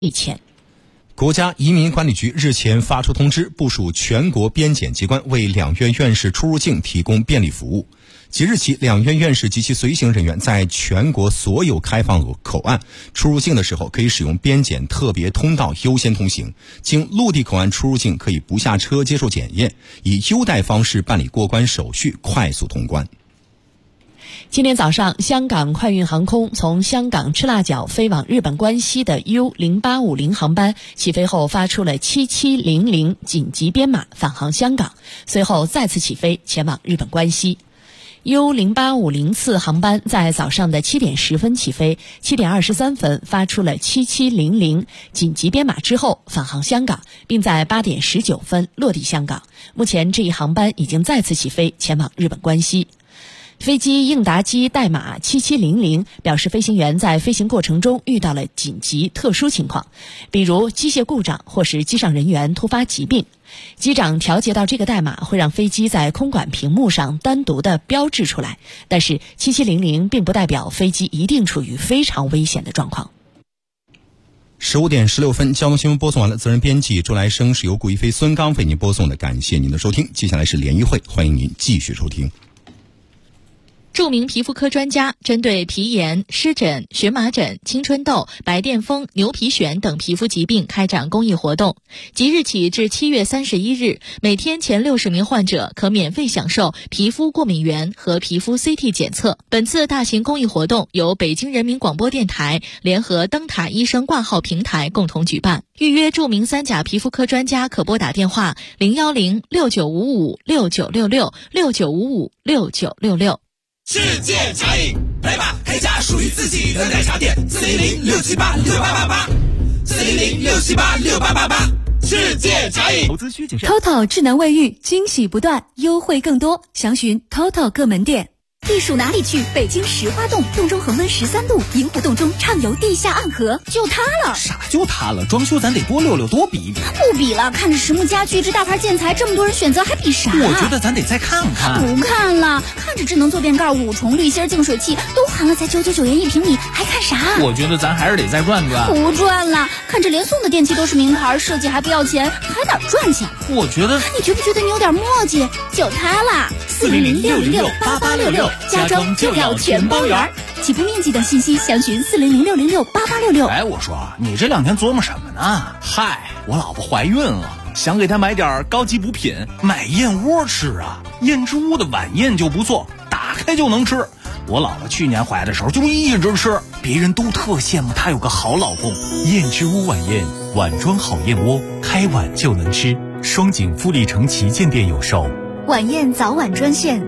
以前。 国家移民管理局日前发出通知，部署全国边检机关为两院院士出入境提供便利服务。即日起，两院院士及其随行人员在全国所有开放口岸出入境的时候，可以使用边检特别通道优先通行；经陆地口岸出入境，可以不下车接受检验，以优待方式办理过关手续，快速通关。 今天早上，香港快运航空从香港赤腊角飞往日本关西的 U0850 航班起飞后发出了7700紧急编码返航香港，随后再次起飞前往日本关西。U0850 次航班在早上的7点10分起飞，7点23分发出了7700紧急编码之后返航香港，并在8点19分落地香港。目前这一航班已经再次起飞前往日本关西。飞机应答机代码7700表示，飞行员在飞行过程中遇到了紧急特殊情况，比如机械故障或是机上人员突发疾病。机长调节到这个代码会让飞机在空管屏幕上单独的标志出来，但是7700并不代表飞机一定处于非常危险的状况。 15点16分，交通新闻播送完了，责任编辑周来生是由顾一飞、孙刚为您播送的，感谢您的收听。接下来是联谊会，欢迎您继续收听。 著名皮肤科专家针对皮炎、湿疹、荨麻疹、青春痘、白癜风、牛皮癣等皮肤疾病开展公益活动。即日起至7月31日，每天前60名患者可免费享受皮肤过敏原和皮肤 CT 检测。本次大型公益活动由北京人民广播电台联合灯塔医生挂号平台共同举办。预约著名三甲皮肤科专家可拨打电话0106955696669556966。 世界茶饮，来吧，开家属于自己的奶茶店，400-678-6888，400-678-6888，世界茶饮。 投资需谨慎。 TOTO 智能卫浴，惊喜不断，优惠更多，详询 TOTO 各门店。 避暑哪里去？北京石花洞，洞中恒温13度，银湖洞中畅游地下暗河，就它了。 啥就它了？装修咱得多溜溜，多比一比。 不比了，看着实木家具这大牌建材，这么多人选择，还比啥？ 我觉得咱得再看看。 不看了，看着智能坐便盖、5重滤芯净水器都含了才999元1平米，还看啥？ 我觉得咱还是得再转转。 不转了，看着连送的电器都是名牌，设计还不要钱，还哪赚钱？ 我觉得， 你觉不觉得你有点磨叽？就它啦，400-606-8866，家装就要全包圆。起步面积等信息详询400-606-8866。 哎，我说你这2天琢磨什么呢？嗨，我老婆怀孕了，想给她买点高级补品，买燕窝吃啊。燕之屋的晚宴就不错，打开就能吃。我老婆去年怀的时候就一直吃，别人都特羡慕她有个好老公。 燕之屋晚宴，碗装好燕窝，开碗就能吃。双井富力城旗舰店有售。 晚宴早晚专线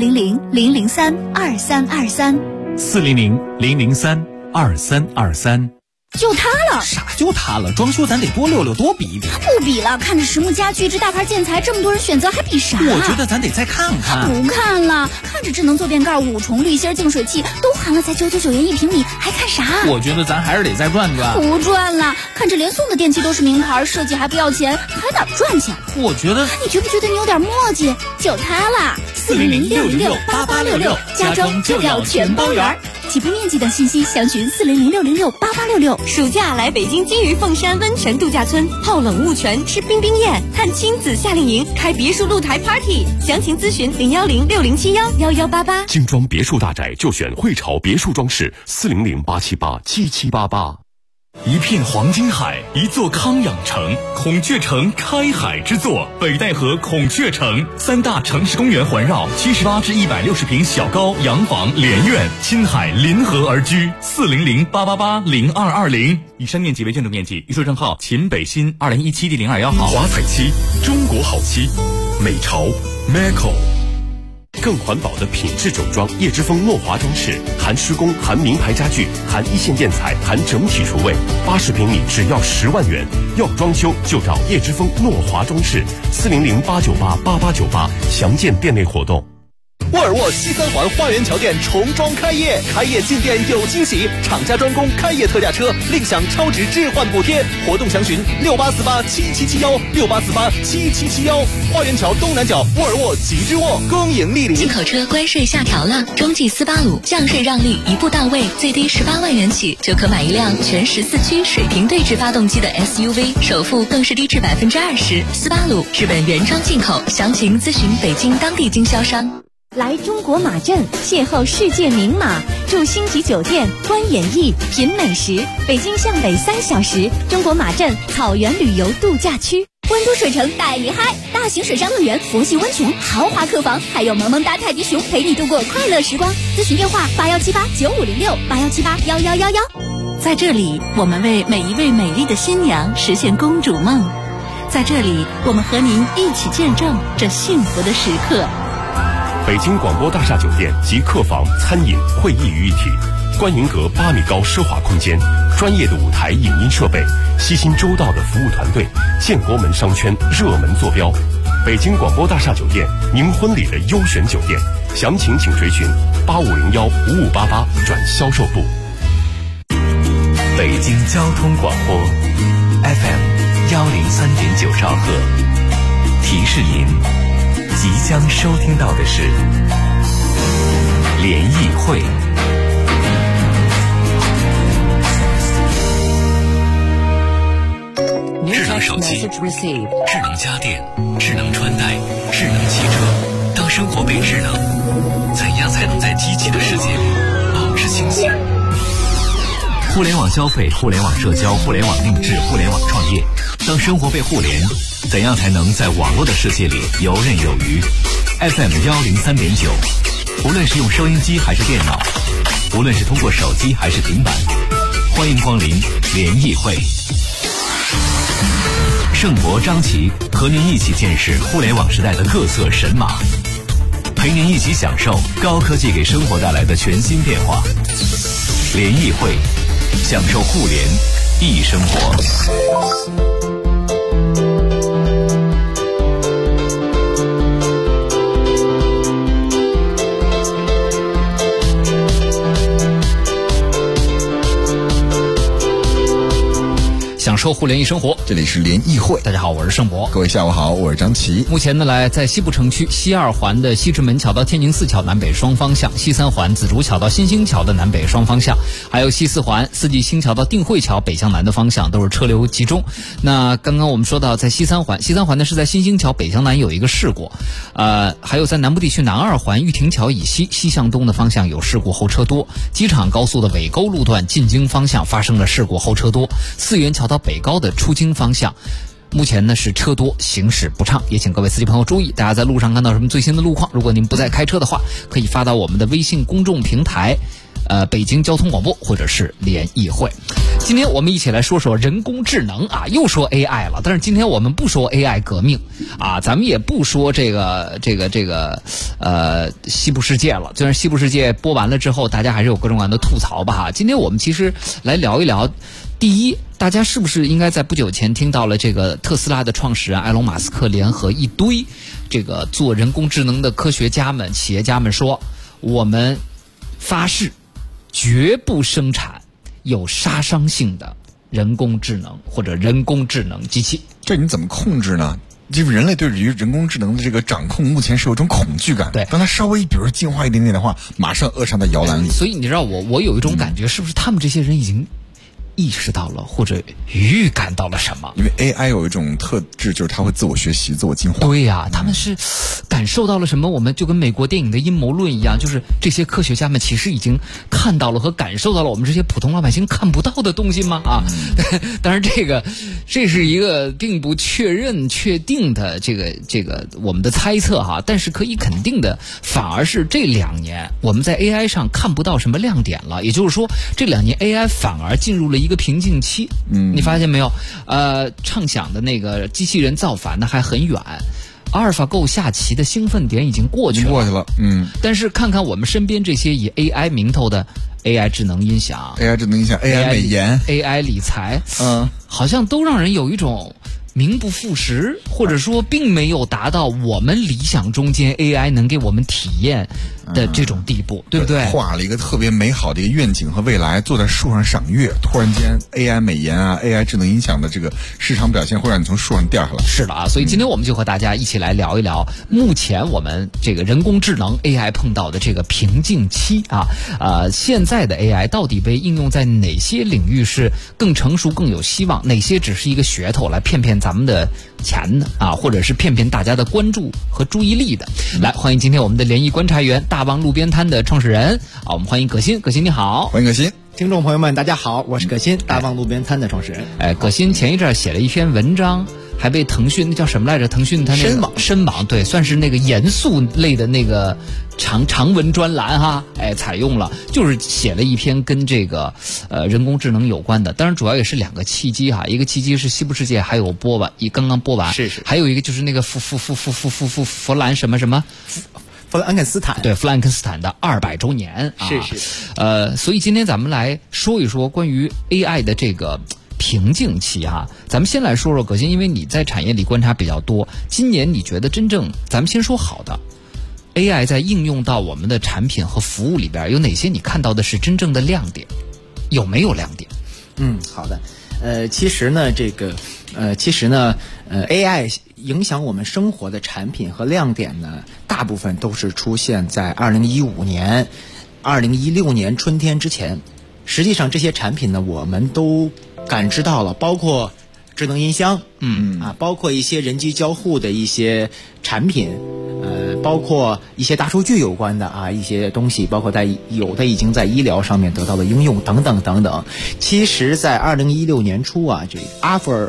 400-003-2323，400-003-2323。 就它了。 啥就它了？装修咱得多溜溜，多比一比。 不比了，看着实木家具这大牌建材，这么多人选择，还比啥？ 我觉得咱得再看看。 不看了，看着智能坐便盖、5重滤芯净水器都含了才999元1平米，还看啥？ 我觉得咱还是得再转转。 不转了，看着连送的电器都是名牌，设计还不要钱，还哪赚钱？ 我觉得， 你觉不觉得你有点磨叽？就它啦，400-606-8866，家装就要全包圆。起步面积等信息详询400-606-8866。 暑假来北京金鱼凤山温泉度假村，泡冷雾泉，吃冰冰宴，看亲子夏令营，开别墅露台 party。详情咨询010-6071-1188。 精装别墅大宅就选汇潮别墅装饰，400-878-7788。 一片黄金海，一座康养城，孔雀城开海之作，北戴河孔雀城，3大城市公园环绕，78至160平小高洋房连院，亲海临河而居，400-888-0220。以上面积为建筑面积，预售账号秦北新2017第0211号。 华彩漆，中国好漆，美潮 Meco。更环保的品质整装，叶之峰诺华装饰，含施工，含名牌家具，含一线建材，含整体厨卫，80平米只要10万元。要装修就找叶之峰诺华装饰，400-898-8898，详见店内活动。 沃尔沃西三环花园桥店重装开业，开业进店有惊喜，厂家专供开业特价车，另享超值置换补贴。活动详询68487771，68487771。花园桥东南角沃尔沃极致沃，恭迎莅临。 进口车关税下调了，中继485降税让利一步到位，最低18万元起就可买一辆全14驱水平对置发动机的 SUV， 首付更是低至20%。485日本原装进口，详情咨询北京当地经销商。 来中国马镇邂逅世界名马，住星级酒店，观演艺，品美食。北京向北3小时，中国马镇草原旅游度假区。 温都水城带你嗨，大型水上乐园、佛系温泉、豪华客房，还有萌萌哒泰迪熊陪你度过快乐时光。咨询电话81789506，81781111。 在这里，我们为每一位美丽的新娘实现公主梦。在这里，我们和您一起见证这幸福的时刻。 北京广播大厦酒店集客房、餐饮、会议于一体，观云阁8米高奢华空间，专业的舞台影音设备，悉心周到的服务团队，建国门商圈热门坐标。北京广播大厦酒店，您婚礼的优选酒店，详情请垂询85015588转销售部。 北京交通广播 FM103.9兆赫，提示您即将收听到的是联谊会。智能手机、智能家电、智能穿戴、智能汽车，当生活被智能，怎样才能在机器的世界里保持清醒？互联网消费、互联网社交、互联网定制、互联网创业，当生活被互联，怎样才能在网络的世界里游刃有余？ FM103.9， 无论是用收音机还是电脑，无论是通过手机还是平板，欢迎光临联谊会。盛博、张琪和您一起见识互联网时代的各色神马，陪您一起享受高科技给生活带来的全新变化。联谊会，享受互联易生活。 享受互联易生活，这里是联谊会。大家好，我是盛博。各位下午好，我是张琪。目前呢，在西部城区西2环的西直门桥到天宁寺桥南北双方向，西3环紫竹桥到新兴桥的南北双方向，还有西4环四季新桥到定慧桥北向南的方向都是车流集中。那刚刚我们说到在西3环呢是在新兴桥北向南有一个事故，还有在南部地区南2环玉亭桥以西西向东的方向有事故，后车多。机场高速的尾沟路段进京方向发生了事故，后车多。四元桥到北高的出京方向目前呢是车多，行驶不畅，也请各位司机朋友注意，大家在路上看到什么最新的路况，如果您不在开车的话，可以发到我们的微信公众平台北京交通广播或者是联谊会。今天我们一起来说说人工智能啊，又说 AI 了，但是今天我们不说 AI 革命啊，咱们也不说这个西部世界了。虽然西部世界播完了之后，大家还是有各种各样的吐槽吧。今天我们其实来聊一聊，第一，大家是不是应该在不久前听到了这个特斯拉的创始人埃隆·马斯克联合一堆这个做人工智能的科学家们、企业家们说，我们发誓绝不生产有杀伤性的人工智能或者人工智能机器。 这你怎么控制呢？就是人类对于人工智能的这个掌控，目前是有一种恐惧感。对，当它稍微比如说进化一点点的话，马上扼杀在摇篮里。 所以你知道我有一种感觉，是不是他们这些人已经意识到了或者预感到了什么？ 因为 AI 有一种特质，就是它会自我学习、自我进化。 对呀，他们是感受到了什么？我们就跟美国电影的阴谋论一样，就是这些科学家们其实已经看到了和感受到了我们这些普通老百姓看不到的东西吗？啊，当然这是一个并不确定的这个我们的猜测哈，但是可以肯定的，反而是这2年我们在 AI 上看不到什么亮点了。也就是说，这2年 AI 反而进入了一个瓶颈期。你发现没有？畅想的那个机器人造反呢还很远，阿尔法狗下棋的兴奋点已经过去了。但是看看我们身边这些以 AI 名头的 AI 智能音响、 AI 美颜、 AI 理财，好像都让人有一种名不副实，或者说并没有达到我们理想中间 AI 能给我们体验的这种地步，对不对？ 画了一个特别美好的一个愿景和未来，坐在树上赏月，突然间 AI 美颜啊 AI 智能音响的这个市场表现会让你从树上掉下来。 是的啊，所以今天我们就和大家一起来聊一聊目前我们这个人工智能 AI 碰到的这个瓶颈期啊，现在的 AI 到底被应用在哪些领域是更成熟更有希望，哪些只是一个噱头来骗咱们的钱的啊，或者是骗大家的关注和注意力的。来，欢迎今天我们的联谊观察员大望路边摊的创始人啊，我们欢迎葛鑫。葛鑫你好。 欢迎葛鑫。 听众朋友们大家好，我是葛鑫，大望路边摊的创始人。 葛鑫前一阵写了一篇文章，还被腾讯那叫什么来着？腾讯它那个深网对，算是那个严肃类的那个长文专栏哈，采用了，就是写了一篇跟这个人工智能有关的。当然主要也是2个契机哈，一个契机是西部世界还有刚刚播完， 是， 还有一个就是那个弗兰什么弗兰肯斯坦， 对，弗兰肯斯坦的200周年啊， 是。 所以今天咱们来说一说关于 AI 的这个瓶颈期哈。咱们先来说说葛鑫，因为你在产业里观察比较多，今年你觉得真正，咱们先说好的 AI 在应用到我们的产品和服务里边，有哪些你看到的是真正的亮点？有没有亮点？ 好的。其实呢，AI 影响我们生活的产品和亮点呢，大部分都是出现在2015年、2016年春天之前。实际上这些产品呢，我们都感知到了，包括智能音箱，包括一些人机交互的一些产品，包括一些大数据有关的一些东西，包括有的已经在医疗上面得到了应用等等等等。其实在2016年初这个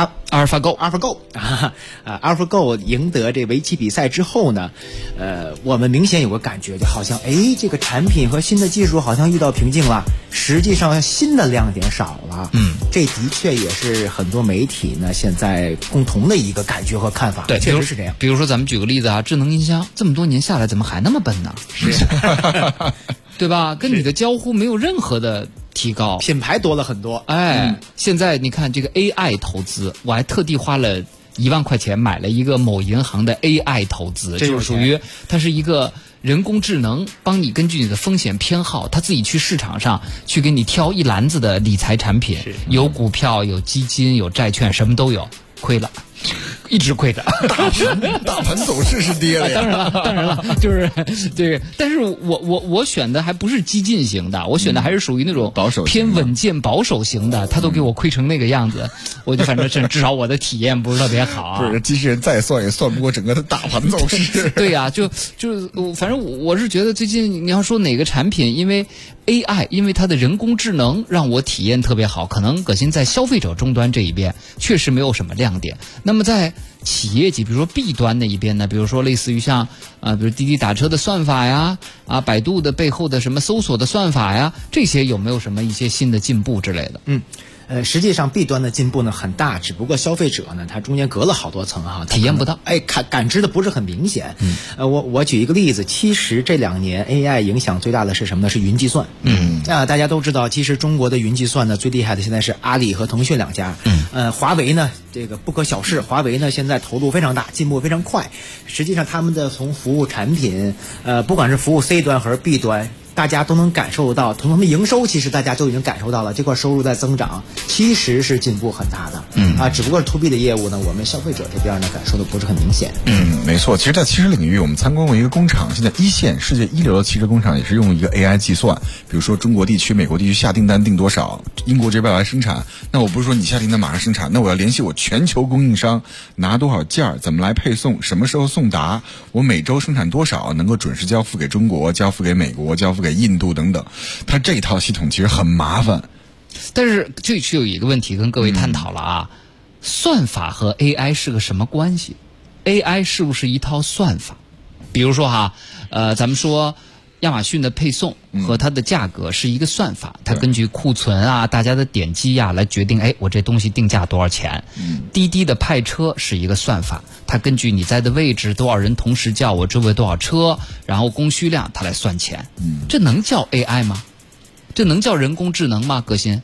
AlphaGo 赢得这围棋比赛之后呢，我们明显有个感觉，就好像这个产品和新的技术好像遇到瓶颈了，实际上新的亮点少了。这的确也是很多媒体呢现在共同的一个感觉和看法。 对， 确实是这样。 比如说咱们举个例子啊，智能音箱这么多年下来怎么还那么笨呢？ 是对吧？跟你的交互没有任何的提高， 品牌多了很多。 现在你看这个 AI 投资，我还特地花了1万块钱买了一个某银行的 AI 投资，就是属于它是一个人工智能，帮你根据你的风险偏好，它自己去市场上去给你挑一篮子的理财产品，有股票，有基金，有债券，什么都有，亏了。一直亏着， 大盘走势是跌了呀。 当然了，就是对。但是我选的还不是激进型的，我选的还是属于那种保守偏稳健保守型的。他都给我亏成那个样子，我就反正至少我的体验不是特别好。 不是，机器人再算也算不过整个的大盘走势。 对呀，就反正我是觉得最近你要说哪个产品，因为 AI， 因为它的人工智能让我体验特别好，可能葛鑫在消费者终端这一边确实没有什么亮点。那么在企业级，比如说 B 端那一边呢，比如说类似于像比如滴滴打车的算法呀，百度的背后的什么搜索的算法呀，这些有没有什么一些新的进步之类的？ 实际上 B 端的进步呢很大，只不过消费者呢他中间隔了好多层体验不到， 感知的不是很明显。我举一个例子，其实这2年 AI 影响最大的是什么呢？是云计算。大家都知道，其实中国的云计算呢最厉害的现在是阿里和腾讯2家。华为呢这个不可小视，华为呢现在投入非常大，进步非常快。实际上他们的从服务产品，不管是服务 C 端还是 B 端，大家都能感受到，从他们营收其实大家都已经感受到了，这块收入在增长，其实是进步很大的。只不过是 to B 的业务呢，我们消费者这边呢感受的不是很明显。 没错。其实在汽车领域，我们参观过一个工厂，现在一线世界一流的汽车工厂也是用一个 AI 计算，比如说中国地区、美国地区下订单订多少，英国这边来生产，那我不是说你下订单马上生产，那我要联系我全球供应商，拿多少件，怎么来配送，什么时候送达，我每周生产多少，能够准时交付给中国，交付给美国，交付给印度等等。它这一套系统其实很麻烦。 但是这是有一个问题跟各位探讨了算法和 AI 是个什么关系？ AI 是不是一套算法？比如说咱们说亚马逊的配送和它的价格是一个算法，它根据库存大家的点击来决定，我这东西定价多少钱。滴滴的派车是一个算法，它根据你在的位置，多少人同时叫，我周围多少车，然后供需量，它来算钱。这能叫 AI 吗？这能叫人工智能吗？葛鑫？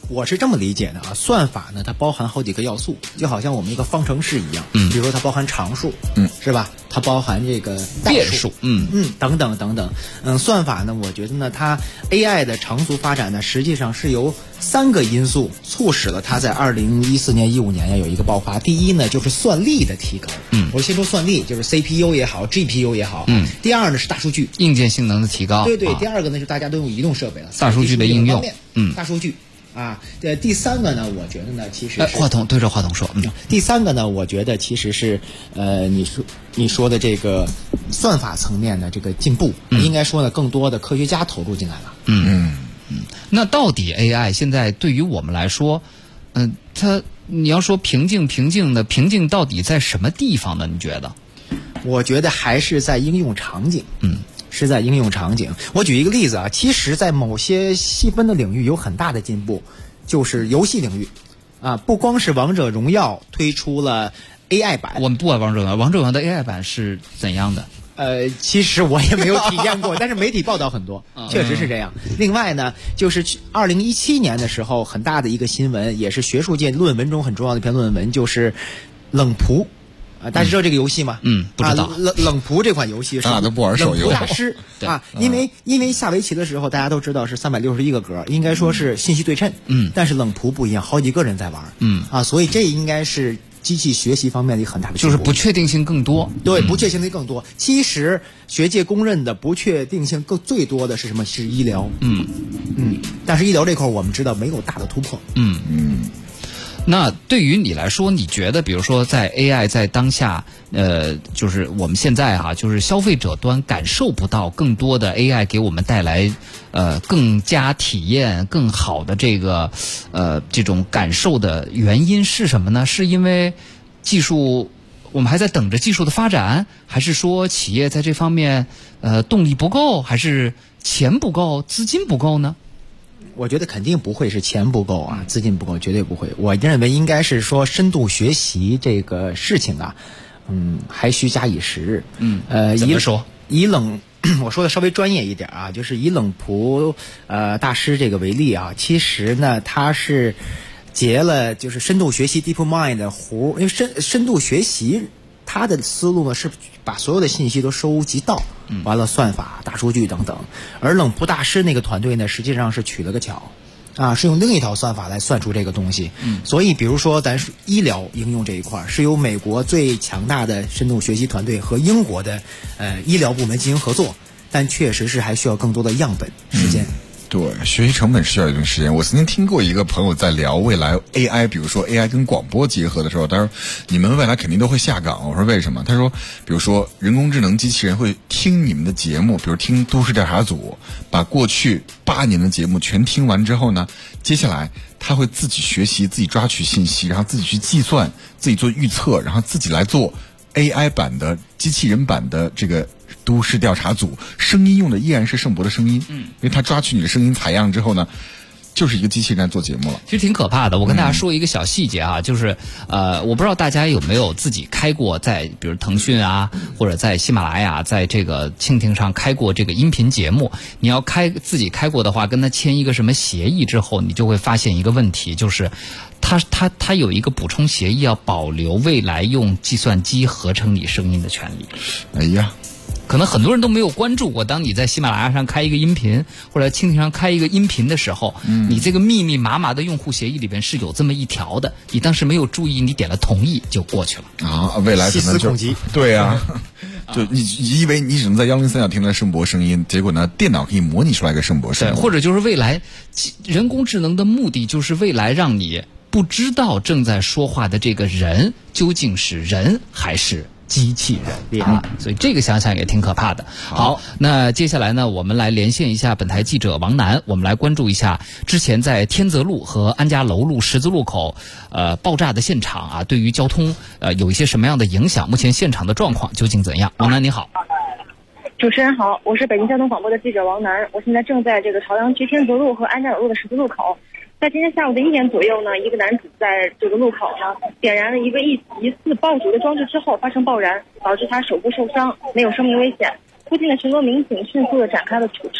我是这么理解的啊，算法呢它包含好几个要素，就好像我们一个方程式一样，比如说它包含常数，是吧？它包含这个变数， 等等等等，算法呢，我觉得呢，它 AI 的长足发展呢，实际上是由3个因素促使了它在2014年、15年有一个爆发。第一呢，就是算力的提高，我先说算力，就是 CPU 也好 ，GPU 也好，第二呢是大数据， 硬件性能的提高， 对，第二个呢是大家都用移动设备了， 大数据的应用， 大数据。第3个呢，我觉得呢，其实话筒对着话筒说， 第3个呢，我觉得其实是你说的这个算法层面的这个进步，应该说呢，更多的科学家投入进来了。 那到底 AI 现在对于我们来说，你要说瓶颈的瓶颈到底在什么地方呢？你觉得？ 我觉得还是在应用场景。是在应用场景。我举一个例子啊，其实在某些细分的领域有很大的进步，就是游戏领域啊，不光是王者荣耀推出了 AI 版， 我们不玩王者荣耀，王者荣耀的 AI 版是怎样的？ 其实我也没有体验过，但是媒体报道很多，确实是这样。另外呢，就是2017年的时候，很大的一个新闻，也是学术界论文中很重要的一篇论文，就是冷仆。大家知道这个游戏吗？ 不知道。 冷仆这款游戏是咱俩都不玩手游。 冷仆大师啊，因为下围棋的时候大家都知道是361个格，应该说是信息对称。但是冷仆不一样，好几个人在玩。所以这应该是机器学习方面的一个很大的进步， 就是不确定性更多。 对，不确定性更多。其实学界公认的不确定性最多的是什么？是医疗。但是医疗这块我们知道没有大的突破。 那对于你来说，你觉得比如说在 AI 在当下，就是我们现在就是消费者端感受不到更多的 AI 给我们带来更加体验更好的这种感受的原因是什么呢？是因为技术我们还在等着技术的发展，还是说企业在这方面动力不够，还是钱不够，资金不够呢？ 我觉得肯定不会是钱不够啊，资金不够，绝对不会。我认为应该是说深度学习这个事情啊，还需加以时日。 怎么说？ 我说的稍微专业一点啊，就是以冷仆大师这个为例啊，其实呢，他是结了就是深度学习 DeepMind 的弧，因为深度学习他的思路呢是把所有的信息都收集到，完了算法、大数据等等。而冷仆大师那个团队呢，实际上是取了个巧，是用另一套算法来算出这个东西。所以比如说咱医疗应用这一块，是由美国最强大的深度学习团队和英国的医疗部门进行合作，但确实是还需要更多的样本时间。 对，学习成本需要一段时间。我曾经听过一个朋友在聊未来 AI， 比如说 AI 跟广播结合的时候，他说你们未来肯定都会下岗。我说为什么？他说比如说人工智能机器人会听你们的节目，比如听都市调查组，把过去8年的节目全听完之后呢，接下来他会自己学习，自己抓取信息，然后自己去计算，自己做预测，然后自己来做 AI 版的机器人版的这个都市调查组，声音用的依然是盛博的声音，因为他抓取你的声音采样之后呢，就是一个机器人在做节目了。 其实挺可怕的。我跟大家说一个小细节啊，就是我不知道大家有没有自己开过在比如腾讯啊，或者在喜马拉雅，在这个蜻蜓上开过这个音频节目。你要自己开过的话，跟他签一个什么协议之后，你就会发现一个问题，就是他有一个补充协议，要保留未来用计算机合成你声音的权利。 哎呀。 可能很多人都没有关注过，当你在喜马拉雅上开一个音频，或者蜻蜓上开一个音频的时候，你这个密密麻麻的用户协议里边是有这么一条的，你当时没有注意，你点了同意就过去了啊！未来可能就对啊，就你以为你只能在103上听到盛博声音，结果呢，电脑可以模拟出来一个盛博声音。 对，或者就是未来人工智能的目的就是未来让你不知道正在说话的这个人究竟是人还是机器人啊，所以这个想想也挺可怕的。好，那接下来呢，我们来连线一下本台记者王楠，我们来关注一下之前在天泽路和安家楼路十字路口爆炸的现场啊，对于交通有一些什么样的影响？目前现场的状况究竟怎样？王楠你好。 主持人好，我是北京交通广播的记者王楠，我现在正在这个朝阳区天泽路和安家楼路的十字路口。在今天下午的1点左右呢，一个男子在这个路口呢点燃了一个疑似爆竹的装置之后发生爆燃，导致他手部受伤，没有生命危险。附近的巡逻民警迅速的展开了处置。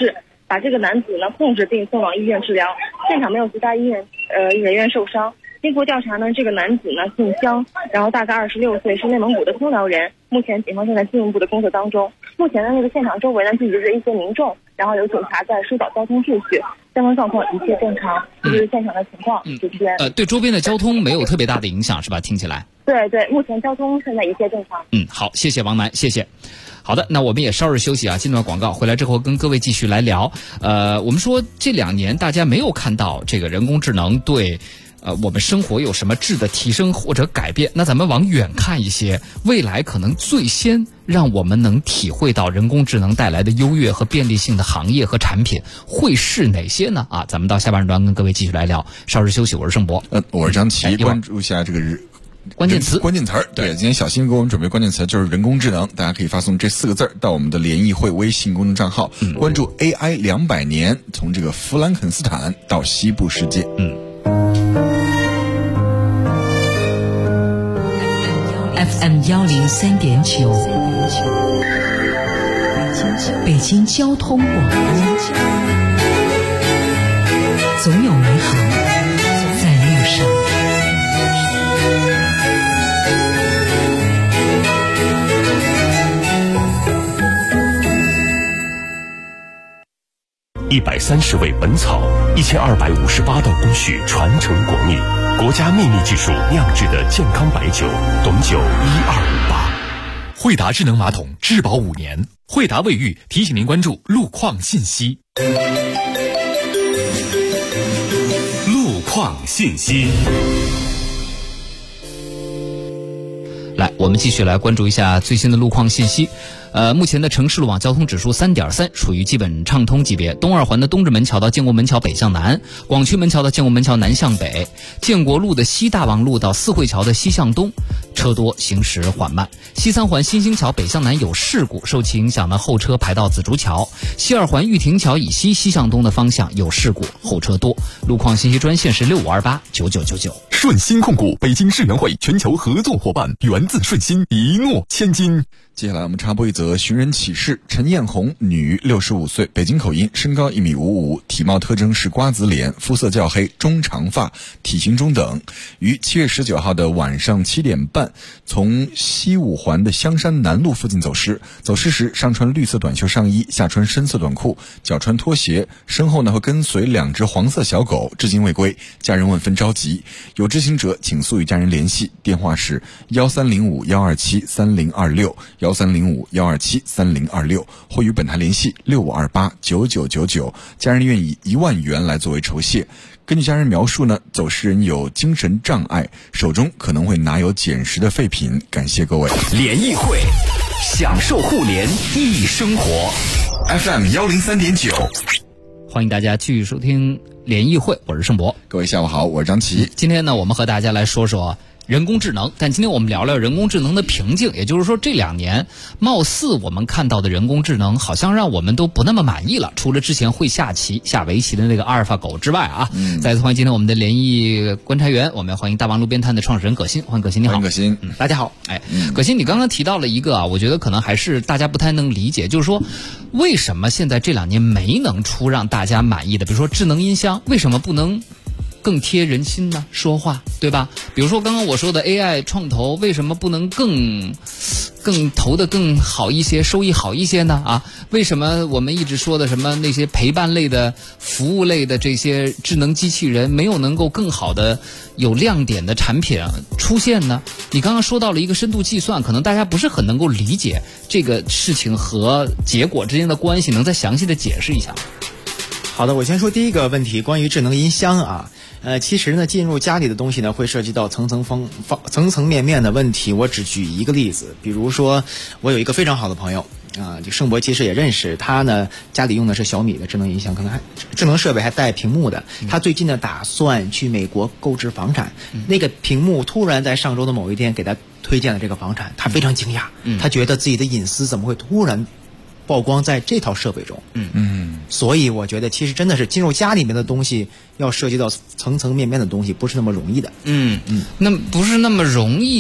把这个男子呢控制并送往医院治疗，现场没有其他人员受伤。经过调查呢，这个男子呢姓姜，然后大概26岁，是内蒙古的通辽人。目前警方正在进一步的工作当中。目前的那个现场周围呢聚集着一些民众，然后有警察在疏导交通秩序，交通状况一切正常。这就是现场的情况。主持人， 对周边的交通没有特别大的影响是吧？听起来。 对，目前交通现在一切正常。 好，谢谢王楠，谢谢。好的，那我们也稍事休息啊，进段广告，回来之后跟各位继续来聊。我们说这2年大家没有看到这个人工智能对我们生活有什么质的提升或者改变，那咱们往远看一些，未来可能最先让我们能体会到人工智能带来的优越和便利性的行业和产品会是哪些呢？咱们到下半段跟各位继续来聊。稍事休息，我是盛博， 我是张琪，关注一下这个关键词儿。对，今天小新给我们准备关键词就是人工智能，大家可以发送这4个字到我们的联谊会微信公众账号，关注 AI 200年，从这个弗兰肯斯坦到西部世界。 FM 103.9，北京交通广播，总有美好在路上。 130味本草，1258道工序传承国秘，国家秘密技术酿制的健康白酒，董酒1258。 惠达智能马桶质保5年，惠达卫浴提醒您关注路况信息。 路况信息。 来，我们继续来关注一下最新的路况信息。目前的城市路网交通指数3.3，属于基本畅通级别。东二环的东直门桥到建国门桥北向南，广渠门桥到建国门桥南向北，建国路的西大望路到四惠桥的西向东，车多，行驶缓慢。西三环新兴桥北向南有事故，受其影响呢，后车排到紫竹桥。西二环玉亭桥以西西向东的方向有事故，后车多。路况信息专线是65289999。 顺鑫控股，北京世园会全球合作伙伴，源自顺鑫，一诺千金。 接下来我们插播一则寻人启事：陈艳红，女，65岁，北京口音，身高1.55米，体貌特征是瓜子脸，肤色较黑，中长发，体型中等。于7月19号的晚上7点半，从西五环的香山南路附近走失。走失时上穿绿色短袖上衣，下穿深色短裤，脚穿拖鞋，身后呢会跟随2只黄色小狗，至今未归。家人万分着急，有知情者请速与家人联系，电话是1305-127-3026，1305-127-3026，或与本台联系6528-9999，家人愿以1万元来作为酬谢。根据家人描述呢，走失人有精神障碍，手中可能会拿有捡拾的废品。感谢各位。 联谊会，享受互联易生活。 FM 103.9， 欢迎大家继续收听联谊会，我是盛博。 各位下午好，我是张琪。 今天呢，我们和大家来说说人工智能，但今天我们聊聊人工智能的瓶颈，也就是说这2年貌似我们看到的人工智能好像让我们都不那么满意了，除了之前会下围棋的那个阿尔法狗之外啊。再次欢迎今天我们的联谊观察员，我们要欢迎大王路边摊的创始人葛鑫。欢迎葛鑫，你好。 欢迎葛鑫。 大家好。 葛鑫，你刚刚提到了一个我觉得可能还是大家不太能理解，就是说为什么现在这2年没能出让大家满意的，比如说智能音箱，为什么不能更贴人心呢？说话，对吧？比如说刚刚我说的 AI 创投，为什么不能更投的更好一些，收益好一些呢？为什么我们一直说的什么那些陪伴类的、服务类的这些智能机器人没有能够更好的有亮点的产品出现呢？你刚刚说到了一个深度计算，可能大家不是很能够理解这个事情和结果之间的关系，能再详细的解释一下吗？ 好的，我先说第一个问题，关于智能音箱其实呢，进入家里的东西呢，会涉及到层层面面的问题。我只举一个例子，比如说，我有一个非常好的朋友这盛博其实也认识他呢，家里用的是小米的智能音箱，可能还智能设备还带屏幕的。他最近呢打算去美国购置房产，那个屏幕突然在上周的某一天给他推荐了这个房产，他非常惊讶，他觉得自己的隐私怎么会突然曝光在这套设备中。所以我觉得其实真的是进入家里面的东西，要涉及到层层面面的东西，不是那么容易的。 那不是那么容易，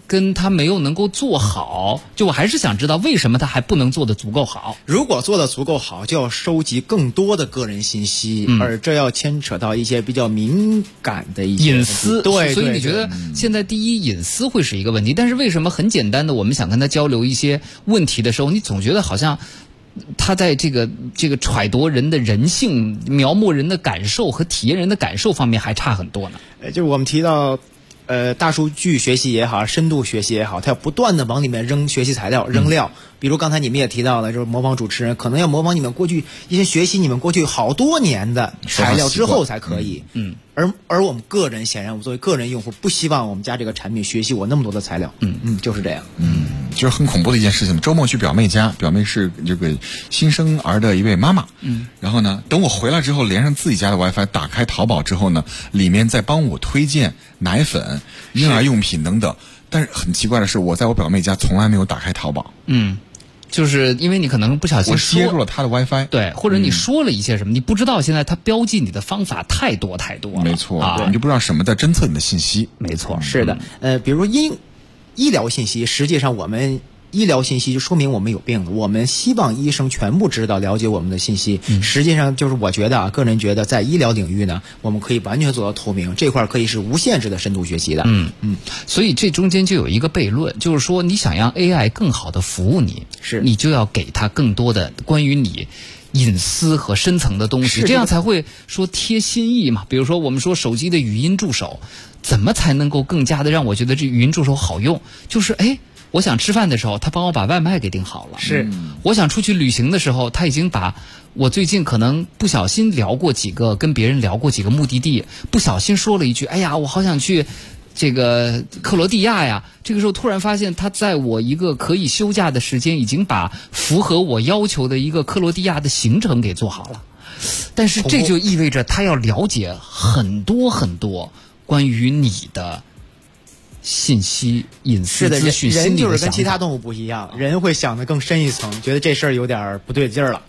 跟他没有能够做好？就我还是想知道为什么他还不能做得足够好。 如果做得足够好，就要收集更多的个人信息，而这要牵扯到一些比较敏感的一些隐私。 对， 所以你觉得现在第一隐私会是一个问题，但是为什么很简单的我们想跟他交流一些问题的时候，你总觉得好像他在这个揣度人的人性、描摹人的感受和体验人的感受方面还差很多呢？ 就是我们提到大数据学习也好，深度学习也好，它要不断的往里面扔学习材料、扔料。比如刚才你们也提到了，就是模仿主持人，可能要模仿你们过去一些学习你们过去好多年的材料之后才可以。而我们个人显然，我们作为个人用户，不希望我们家这个产品学习我那么多的材料。就是这样。 就是很恐怖的一件事情。周末去表妹家，表妹是这个新生儿的一位妈妈。然后呢，等我回来之后，连上自己家的 WiFi， 打开淘宝之后呢，里面在帮我推荐奶粉、婴儿用品等等。但是很奇怪的是，我在我表妹家从来没有打开淘宝。 就是因为你可能不小心接入了他的 WiFi， 对，或者你说了一些什么，你不知道现在他标记你的方法太多了。 没错，你就不知道什么在侦测你的信息。 没错， 是的。比如医疗信息，实际上我们医疗信息就说明我们有病了，我们希望医生全部知道了解我们的信息。实际上就是我觉得个人觉得在医疗领域呢，我们可以完全做到透明，这块可以是无限制的深度学习的。 所以这中间就有一个悖论，就是说你想让 AI 更好的服务你，你就要给它更多的关于你隐私和深层的东西，这样才会说贴心意嘛。比如说我们说手机的语音助手，怎么才能够更加的让我觉得这语音助手好用？就是我想吃饭的时候，他帮我把外卖给订好了。我想出去旅行的时候，他已经把我最近可能不小心跟别人聊过几个目的地，不小心说了一句，哎呀，我好想去这个克罗地亚呀。这个时候突然发现，他在我一个可以休假的时间，已经把符合我要求的一个克罗地亚的行程给做好了。但是这就意味着他要了解很多很多关于你的信息、隐私资讯。 人就是跟其他动物不一样，人会想得更深一层，觉得这事儿有点不对劲儿了。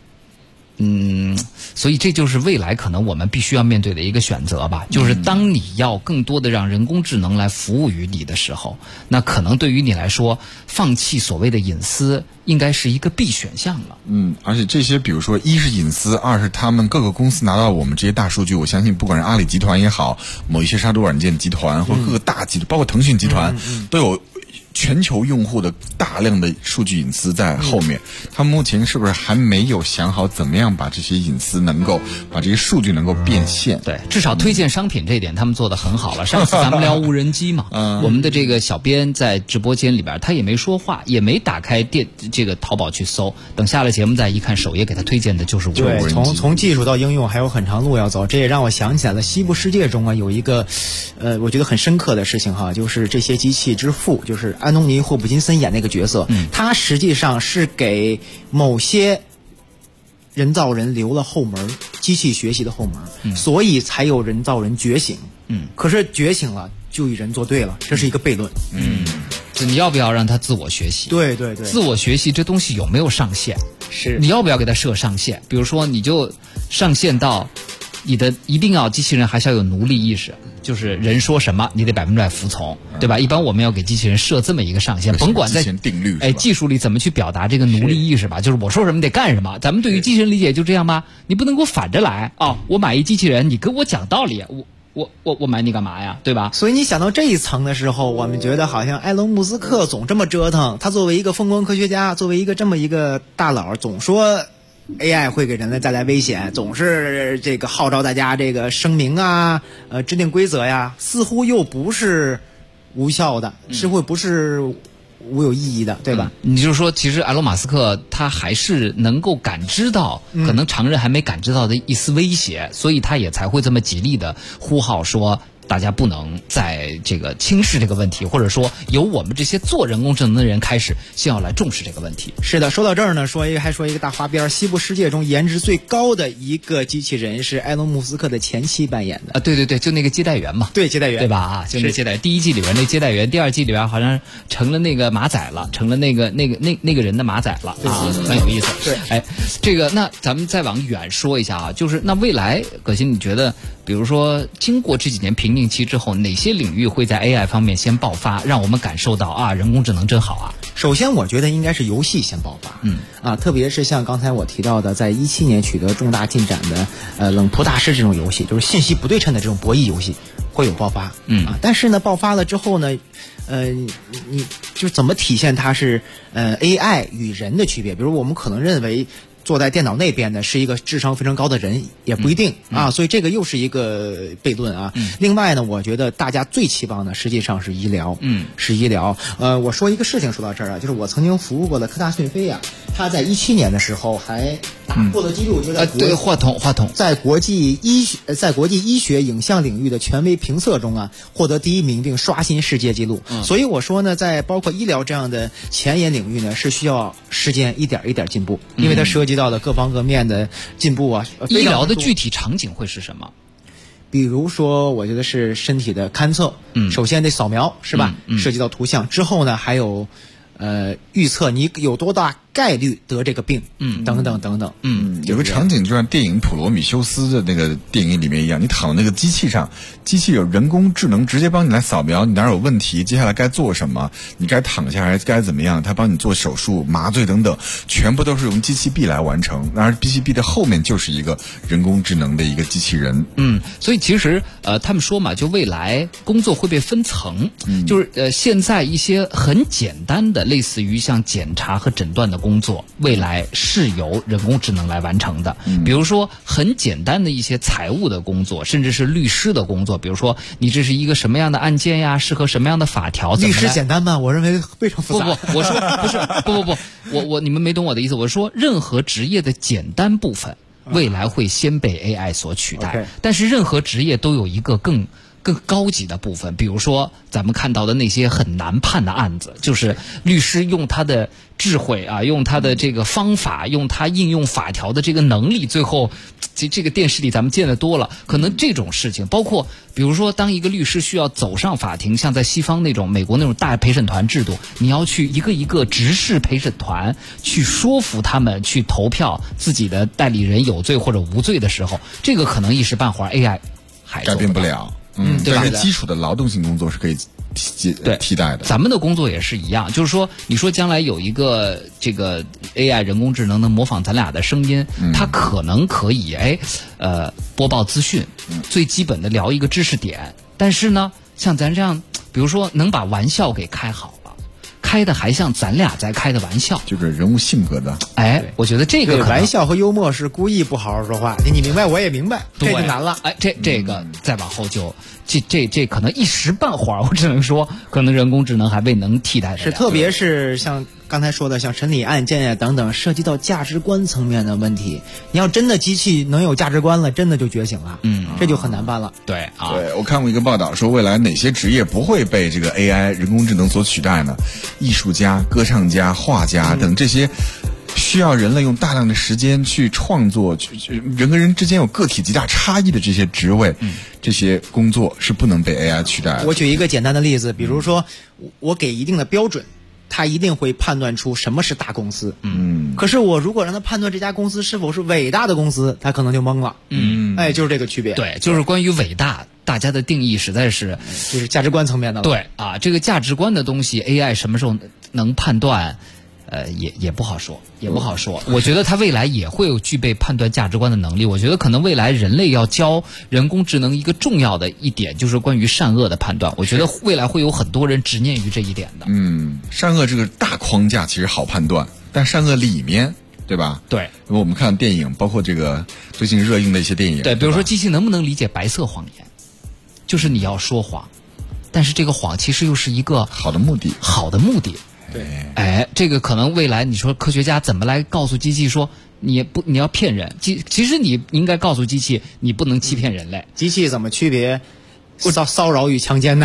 所以这就是未来可能我们必须要面对的一个选择吧，就是当你要更多的让人工智能来服务于你的时候，那可能对于你来说，放弃所谓的隐私应该是一个必选项了。 而且这些比如说一是隐私，二是他们各个公司拿到我们这些大数据，我相信不管是阿里集团也好，某一些杀毒软件集团或各个大集团，包括腾讯集团都有全球用户的大量的数据隐私在后面，他们目前是不是还没有想好怎么样把这些隐私能够把这些数据能够变现？ 对，至少推荐商品这一点他们做得很好了。上次咱们聊无人机嘛，我们的这个小编在直播间里边，他也没说话，也没打开这个淘宝去搜，等下了节目再一看，首页给他推荐的就是无人机。 对，从技术到应用还有很长路要走，这也让我想起来了西部世界中啊有一个我觉得很深刻的事情哈，就是这些机器之父，就是安东尼·霍普金森演那个角色，他实际上是给某些人造人留了后门，机器学习的后门，所以才有人造人觉醒。可是觉醒了就与人作对了，这是一个悖论。 就你要不要让他自我学习？ 对对对， 自我学习这东西有没有上限？ 是， 你要不要给他设上限？比如说，你就上限到你的一定要机器人还是要有奴隶意识，就是人说什么你得100%服从，对吧？一般我们要给机器人设这么一个上限，甭管在定律技术里怎么去表达这个奴隶意识吧，就是我说什么你得干什么。咱们对于机器人理解就这样吗？你不能给我反着来我买一机器人，你跟我讲道理，我买你干嘛呀，对吧？ 所以你想到这一层的时候，我们觉得好像埃隆·穆斯克总这么折腾，他作为一个风光科学家，作为一个这么一个大佬，总说 AI 会给人类带来危险，总是这个号召大家这个声明啊，制定规则呀，似乎又不是无效的，似乎不是无有意义的，对吧？ 你就说，其实埃隆·马斯克他还是能够感知到可能常人还没感知到的一丝威胁，所以他也才会这么极力的呼号说大家不能在这个轻视这个问题，或者说由我们这些做人工智能的人开始先要来重视这个问题。 是的，说到这儿呢，还说一个大花边，西部世界中颜值最高的一个机器人是埃隆·穆斯克的前妻扮演的。 对对对，就那个接待员嘛。 对，接待员， 对吧？就那接待员，第一季里边那接待员，第二季里边好像成了那个马仔了，成了那个人的马仔了很有意思。 对， 这个那咱们再往远说一下就是那未来，葛鑫你觉得，比如说经过这几年平命期之后，哪些领域会在 AI 方面先爆发，让我们感受到啊，人工智能真好啊？ 首先，我觉得应该是游戏先爆发。特别是像刚才我提到的，在17年取得重大进展的冷扑大师这种游戏，就是信息不对称的这种博弈游戏，会有爆发。但是呢，爆发了之后呢，你就怎么体现它是AI 与人的区别？比如我们可能认为坐在电脑那边的是一个智商非常高的人，也不一定所以这个又是一个悖论啊。另外呢，我觉得大家最期望的实际上是医疗，是医疗。我说一个事情说到这儿啊，就是我曾经服务过的科大讯飞啊，他在17年的时候还打破了记录，就在对话筒在国际医学影像领域的权威评测中啊，获得第1名并刷新世界纪录。所以我说呢，在包括医疗这样的前沿领域呢，是需要时间一点一点进步，因为它涉及到的各方各面的进步啊。 医疗的具体场景会是什么？ 比如说，我觉得是身体的勘测，首先得扫描，是吧？涉及到图像之后呢，还有预测你有多大概率得这个病，等等等等。 有个场景就像电影《普罗米修斯》的那个电影里面一样，你躺那个机器上，机器有人工智能直接帮你来扫描你哪有问题，接下来该做什么，你该躺下还是该怎么样，他帮你做手术、麻醉等等，全部都是用机器臂来完成。然而机器臂的后面就是一个人工智能的一个机器人。 所以其实他们说嘛，就未来工作会被分层，就是现在一些很简单的类似于像检查和诊断的工作，未来是由人工智能来完成的。比如说很简单的一些财务的工作，甚至是律师的工作，比如说你这是一个什么样的案件呀，适合什么样的法条？ 律师简单吗？我认为非常复杂。 我说不是，你们没懂我的意思。我说任何职业的简单部分，未来会先被 AI 所取代，但是任何职业都有一个更高级的部分，比如说咱们看到的那些很难判的案子，就是律师用他的智慧啊，用他的这个方法，用他应用法条的这个能力，最后这个电视里咱们见得多了，可能这种事情，包括比如说当一个律师需要走上法庭，像在西方那种美国那种大陪审团制度，你要去一个一个直视陪审团去说服他们去投票自己的代理人有罪或者无罪的时候，这个可能一时半会儿 AI 还改变不了。 对吧？ 但是基础的劳动性工作是可以替代的。 咱们的工作也是一样，就是说，你说将来有一个这个 AI 人工智能能模仿咱俩的声音，它可能可以播报资讯，最基本的聊一个知识点。但是呢，像咱这样，比如说能把玩笑给开好了，开的还像咱俩在开的玩笑， 就是人物性格的。 我觉得这个玩笑和幽默是故意不好好说话，你明白我也明白，这就难了。 这个再往后就这可能一时半会儿，我只能说，可能人工智能还未能替代的。 是，特别是像刚才说的，像审理案件呀等等，涉及到价值观层面的问题。你要真的机器能有价值观了，真的就觉醒了。这就很难办了。 对， 我看过一个报道说，未来哪些职业不会被这个 AI 人工智能所取代呢？艺术家、歌唱家、画家等这些需要人类用大量的时间去创作，人跟人之间有个体极大差异的这些职位，这些工作是不能被 AI 取代的。 我举一个简单的例子，比如说我给一定的标准，他一定会判断出什么是大公司。 可是我如果让他判断这家公司是否是伟大的公司，他可能就懵了。就是这个区别。 对，就是关于伟大，大家的定义实在是就是价值观层面的了。 对啊，这个价值观的东西 AI 什么时候能判断？也不好说，也不好说。我觉得它未来也会有具备判断价值观的能力。我觉得可能未来人类要教人工智能一个重要的一点，就是关于善恶的判断。我觉得未来会有很多人执念于这一点的。 善恶这个大框架其实好判断，但善恶里面，对吧？ 对， 因为我们看电影，包括这个最近热映的一些电影， 对，比如说机器能不能理解白色谎言，就是你要说谎，但是这个谎其实又是一个好的目的。 对， 这个可能未来你说科学家怎么来告诉机器说你要骗人？其实你应该告诉机器，你不能欺骗人类。 机器怎么区别骚扰与强奸呢？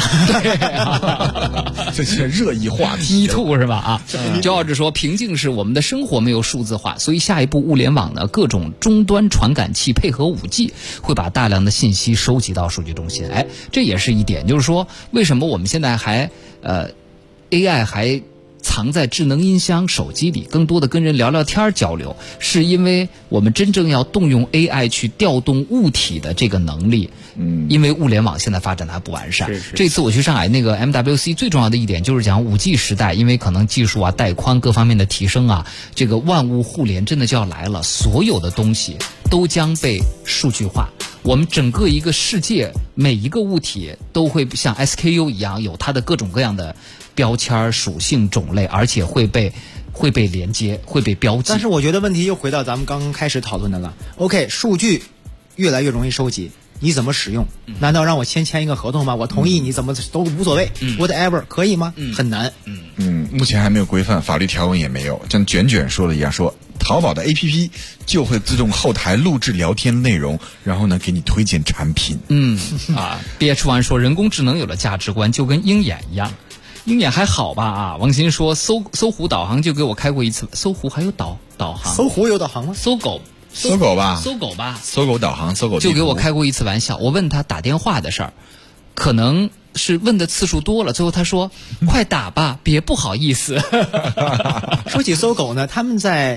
这是热议话题。 MeToo 是吧？骄傲着说，瓶颈是我们的生活没有数字化，所以下一步物联网呢，各种终端传感器配合 5G， 会把大量的信息收集到数据中心。这也是一点，就是说为什么我们现在还AI 还藏在智能音箱、手机里，更多的跟人聊聊天交流，是因为我们真正要动用 AI 去调动物体的这个能力。因为物联网现在发展的还不完善。这次我去上海那个 MWC 最重要的一点就是讲 5G 时代，因为可能技术啊、带宽各方面的提升啊，这个万物互联真的就要来了，所有的东西都将被数据化。我们整个一个世界每一个物体都会像 SKU 一样有它的各种各样的标签、属性、种类，而且会被连接，会被标记。 但是我觉得问题又回到咱们刚开始讨论的了。OK， 数据越来越容易收集，你怎么使用？难道让我签一个合同吗？我同意你怎么都无所谓，whatever 可以吗？很难。 目前还没有规范，法律条文也没有。像卷卷说的一样，说淘宝的 APP 就会自动后台录制聊天内容，然后呢给你推荐产品。 BH1 说人工智能有了价值观，就跟鹰眼一样。鹰眼还好吧啊？王鑫说搜狐导航就给我开过一次，搜狐还有导航？ 搜狐有导航吗？ 搜狗吧，搜狗导航，搜狗就给我开过一次玩笑。我问他打电话的事儿，可能是问的次数多了，最后他说快打吧，别不好意思。 说起搜狗呢，他们在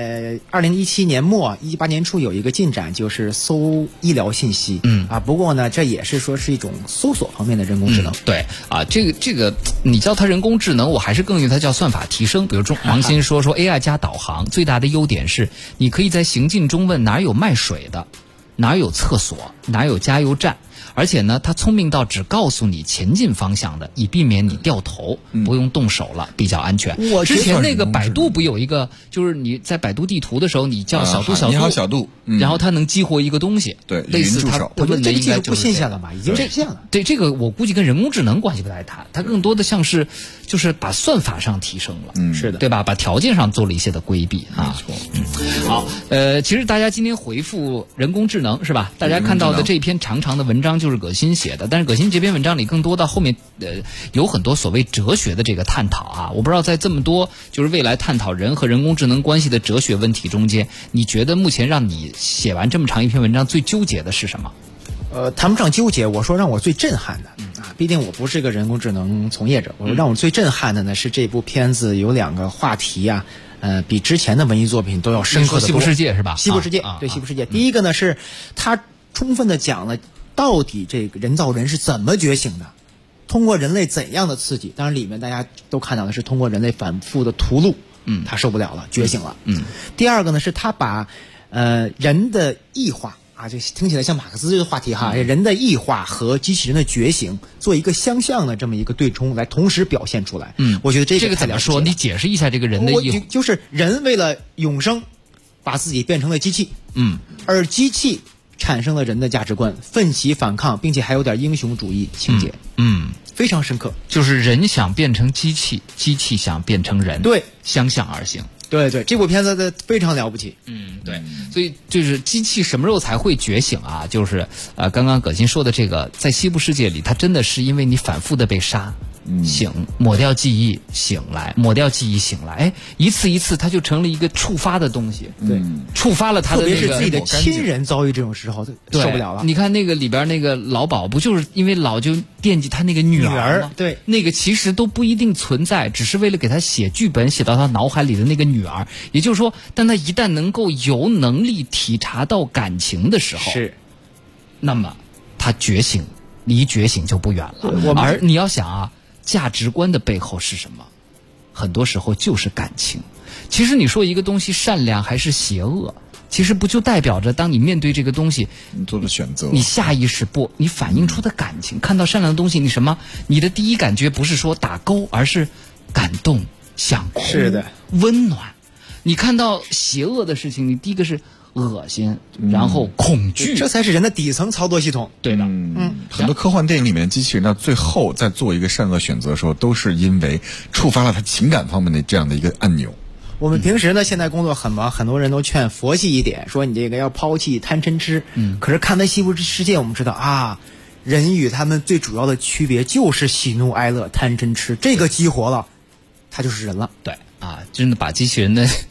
2017年末18年初有一个进展，就是搜医疗信息。不过呢这也是说是一种搜索方面的人工智能。 对啊，这个你叫它人工智能，我还是更愿意它叫算法提升。比如王鑫说 AI 加导航最大的优点是你可以在行进中问哪有卖水的，哪有厕所，哪有加油站，而且呢它聪明到只告诉你前进方向的，以避免你掉头，不用动手了，比较安全。之前那个百度不有一个，就是你在百度地图的时候，你叫小度你好小度， 然后它能激活一个东西， 对， 类似它问的应该就是不新鲜了吧，已经实现了。 对，这个我估计跟人工智能关系不太大，它更多的像是就是把算法上提升了， 是的， 对吧？把条件上做了一些的规避啊。好，其实大家今天回复人工智能是吧？大家看到的这篇长长的文章就是葛鑫写的，但是葛鑫这篇文章里更多到后面有很多所谓哲学的这个探讨啊。我不知道在这么多就是未来探讨人和人工智能关系的哲学问题中间，你觉得目前让你写完这么长一篇文章最纠结的是什么？ 谈不上纠结，我说让我最震撼的毕竟我不是个人工智能从业者，我说让我最震撼的呢是这部片子有2个话题啊，比之前的文艺作品都要深刻的多。 西部世界是吧？ 西部世界，对，西部世界。第一个呢是它充分的讲了到底这个人造人是怎么觉醒的，通过人类怎样的刺激，当然里面大家都看到的是通过人类反复的屠戮，他受不了了，觉醒了。第二个呢是他把人的异化这听起来像马克思这个话题哈，人的异化和机器人的觉醒做一个相像的这么一个对冲，来同时表现出来。我觉得这个怎么说？你解释一下这个人的异化。 就是人为了永生，把自己变成了机器，而机器产生了人的价值观，奋起反抗，并且还有点英雄主义情节，非常深刻。 就是人想变成机器，机器想变成人， 对， 相向而行。 对，这部片子非常了不起。 对，所以就是机器什么时候才会觉醒啊？就是刚刚葛鑫说的这个，在西部世界里，它真的是因为你反复的被杀。醒，抹掉记忆，醒来，抹掉记忆，醒来，一次一次，它就成了一个触发的东西。 对， 触发了他的那个， 特别是自己的亲人遭遇这种时候，受不了了。 你看那个里边那个老鸨，不就是因为老就惦记他那个女儿吗？ 对， 那个其实都不一定存在，只是为了给他写剧本，写到他脑海里的那个女儿。也就是说，当他一旦能够有能力体察到感情的时候，那么他觉醒，离觉醒就不远了。而你要想啊。价值观的背后是什么？很多时候就是感情。其实你说一个东西善良还是邪恶，其实不就代表着当你面对这个东西， 你做的选择， 你下意识你反映出的感情。看到善良的东西，你的第一感觉不是说打勾，而是感动、想哭， 是的， 温暖。你看到邪恶的事情，你第一个是恶心，然后恐惧， 这才是人的底层操作系统， 对的。 很多科幻电影里面的机器人到最后在做一个善恶选择的时候，都是因为触发了他情感方面的这样的一个按钮。 我们平时呢，现在工作很忙，很多人都劝佛系一点，说你这个要抛弃贪嗔痴。可是看完西部世界，我们知道啊，人与他们最主要的区别就是喜怒哀乐、贪嗔痴，这个激活了，他就是人了。 对啊，真的把机器人的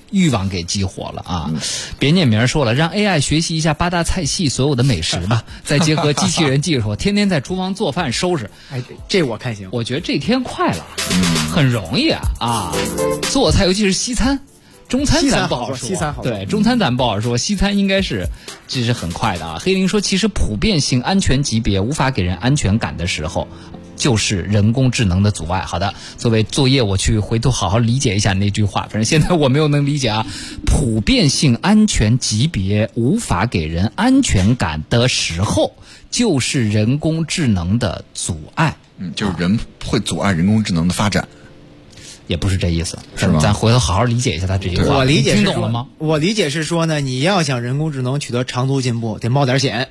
欲望给激活了啊！别念名说了，让 AI 学习一下8大菜系所有的美食吧，再结合机器人技术，天天在厨房做饭收拾。 哎，这我看行。 我觉得这天快了，很容易啊！做菜尤其是西餐。中餐咱不好说， 西餐好说， 对，中餐咱不好说，西餐应该是这是很快的啊。黑林说，其实普遍性安全级别无法给人安全感的时候，就是人工智能的阻碍。好的，作为作业我去回头好好理解一下那句话，反正现在我没有能理解啊。普遍性安全级别无法给人安全感的时候，就是人工智能的阻碍。 就是人会阻碍人工智能的发展。 也不是这意思， 是吗？ 咱回头好好理解一下他这句话。 我理解是听懂了吗？ 我理解是说呢，你要想人工智能取得长足进步，得冒点险。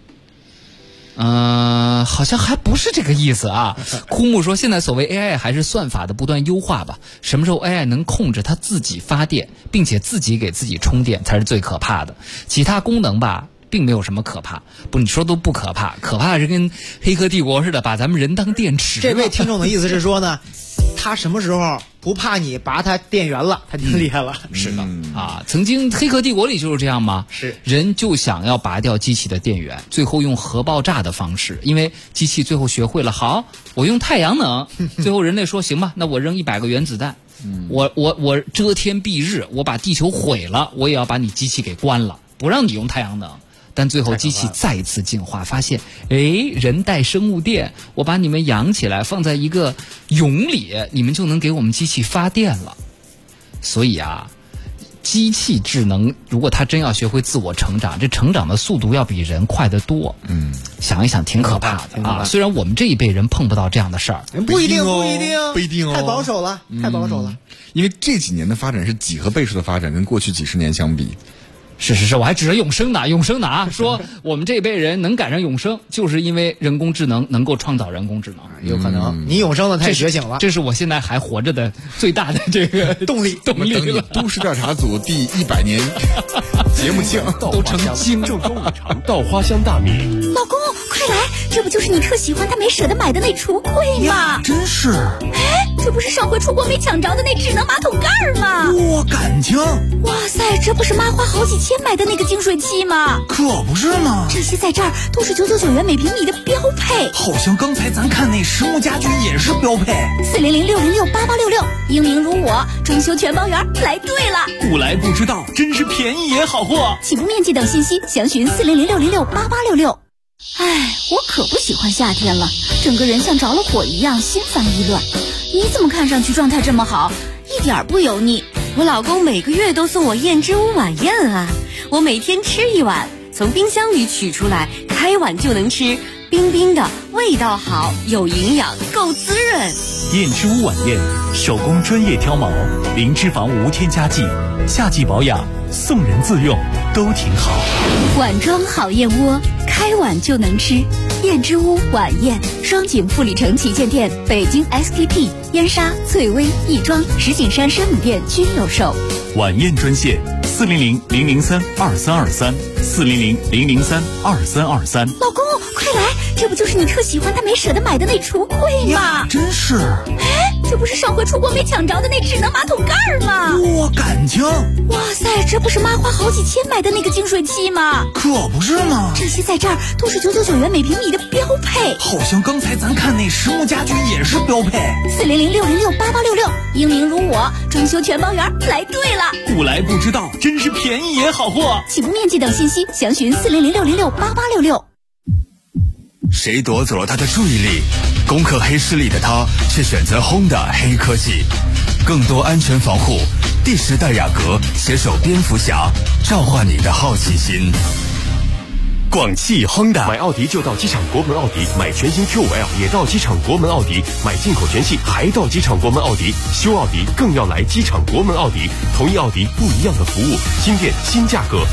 好像还不是这个意思啊。枯木说，现在所谓 AI 还是算法的不断优化吧。什么时候 AI 能控制它自己发电，并且自己给自己充电，才是最可怕的。其他功能吧，并没有什么可怕。不，你说都不可怕，可怕的是跟黑客帝国似的，把咱们人当电池。 这位听众的意思是说呢，他什么时候不怕你拔他电源了，他就厉害了。 是的啊，曾经黑客帝国里就是这样吗？ 是， 人就想要拔掉机器的电源，最后用核爆炸的方式，因为机器最后学会了，好，我用太阳能。最后人类说，行吧，那我扔100个原子弹，我遮天蔽日，我把地球毁了，我也要把你机器给关了，不让你用太阳能。但最后机器再一次进化，发现，人带生物电，我把你们养起来，放在一个蛹里，你们就能给我们机器发电了。所以啊，机器智能如果它真要学会自我成长，这成长的速度要比人快得多。想一想挺可怕的啊！虽然我们这一辈人碰不到这样的事儿， 不一定， 不一定哦， 太保守了，太保守了。 因为这几年的发展是几何倍数的发展，跟过去几十年相比。 是，我还指着永生呢，说我们这辈人能赶上永生，就是因为人工智能能够创造人工智能， 有可能你永生了，太觉醒了， 这是我现在还活着的最大的这个动力了。 都市调查组第100年节目庆都成精， 郑州五常稻花香大米。 老公，快来，这不就是你特喜欢但没舍得买的那橱柜吗？ 真是。 这不是上回出国没抢着的那智能马桶盖吗？ 哇，感情！ 哇塞，这不是妈花好几千买的那个净水器吗？ 可不是嘛！ 这些在这儿都是999元每平米的标配。 好像刚才咱看那实木家居也是标配。 400-606-8866，英明如我，装修全包圆，来对了。 不来不知道，真是便宜也好货。 起步面积等信息详询400-606-8866。哎，我可不喜欢夏天了，整个人像着了火一样，心烦意乱。你怎么看上去状态这么好，一点不油腻？ 我老公每个月都送我燕之屋晚宴啊，我每天吃1碗，从冰箱里取出来，开碗就能吃，冰冰的，味道好，有营养，够滋润。 燕之屋晚宴，手工专业挑毛，零脂肪无添加剂，夏季保养，送人自用都挺好。 碗装好燕窝，开碗就能吃。燕之屋晚宴，双井富里城旗舰店、北京 SKP、燕莎、翠微、亦庄、石景山山姆店均有售。 晚宴专线400-003-2323，400-003-2323。 老公，快来，这不就是你特喜欢但没舍得买的那橱柜吗？ 真是。 这不是上回出国没抢着的那智能马桶盖吗？ 哇，感情！ 哇塞，这不是妈花好几千买的那个净水器吗？ 可不是嘛！ 这些在这儿都是999元每平米的标配。 好像刚才咱看那实木家居也是标配。 400-606-8866，英明如我，装修全包圆，来对了。 不来不知道，真是便宜也好货。 起步面积等信息详询400-606-8866。 谁夺走了他的注意力？攻克黑势力的他却选择 Honda 黑科技，更多安全防护。第10代雅阁携手蝙蝠侠，召唤你的好奇心。 广汽 Honda 买奥迪就到机场国门奥迪，买全新 Q5L 也到机场国门奥迪，买进口全系还到机场国门奥迪，修奥迪更要来机场国门奥迪。同一奥迪不一样的服务，新店新价格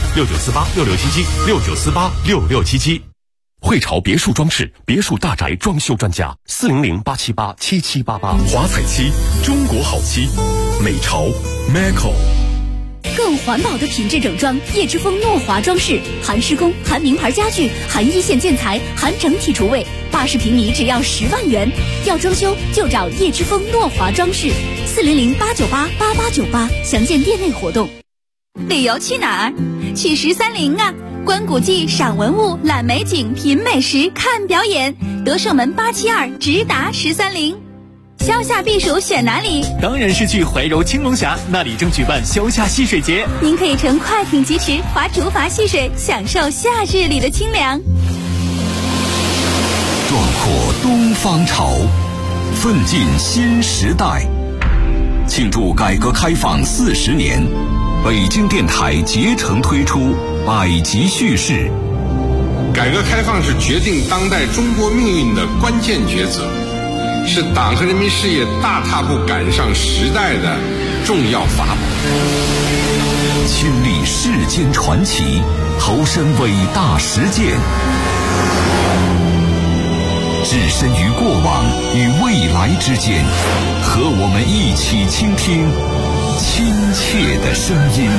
，69486677，69486677。汇潮别墅装饰，别墅大宅装修专家，400-878-7788。 华彩漆，中国好漆，美潮 Meco。 更环保的品质整装，叶之峰诺华装饰，含施工，含名牌家具，含一线建材，含整体厨卫，80平米只要10万元。要装修就找叶之峰诺华装饰， 400-898-8898，详见店内活动。旅游去哪儿？去130啊！观古迹、赏文物、览美景、品美食、看表演，德胜门872直达130。消夏避暑选哪里？ 当然是去怀柔青龙峡，那里正举办消夏戏水节。 您可以乘快艇疾驰，划竹筏戏水，享受夏日里的清凉。 壮阔东方潮，奋进新时代。庆祝改革开放40年，北京电台竭诚推出百集叙事。 改革开放是决定当代中国命运的关键抉择，是党和人民事业大踏步赶上时代的重要法宝。 亲历世间传奇，投身伟大实践，置身于过往与未来之间，和我们一起倾听亲切的声音。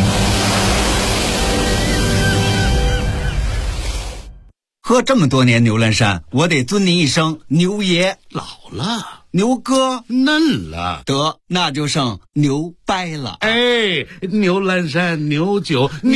喝这么多年牛栏山，我得尊您一声牛爷。 老了， 牛哥嫩了， 得那就剩牛掰了。 哎，牛栏山牛酒。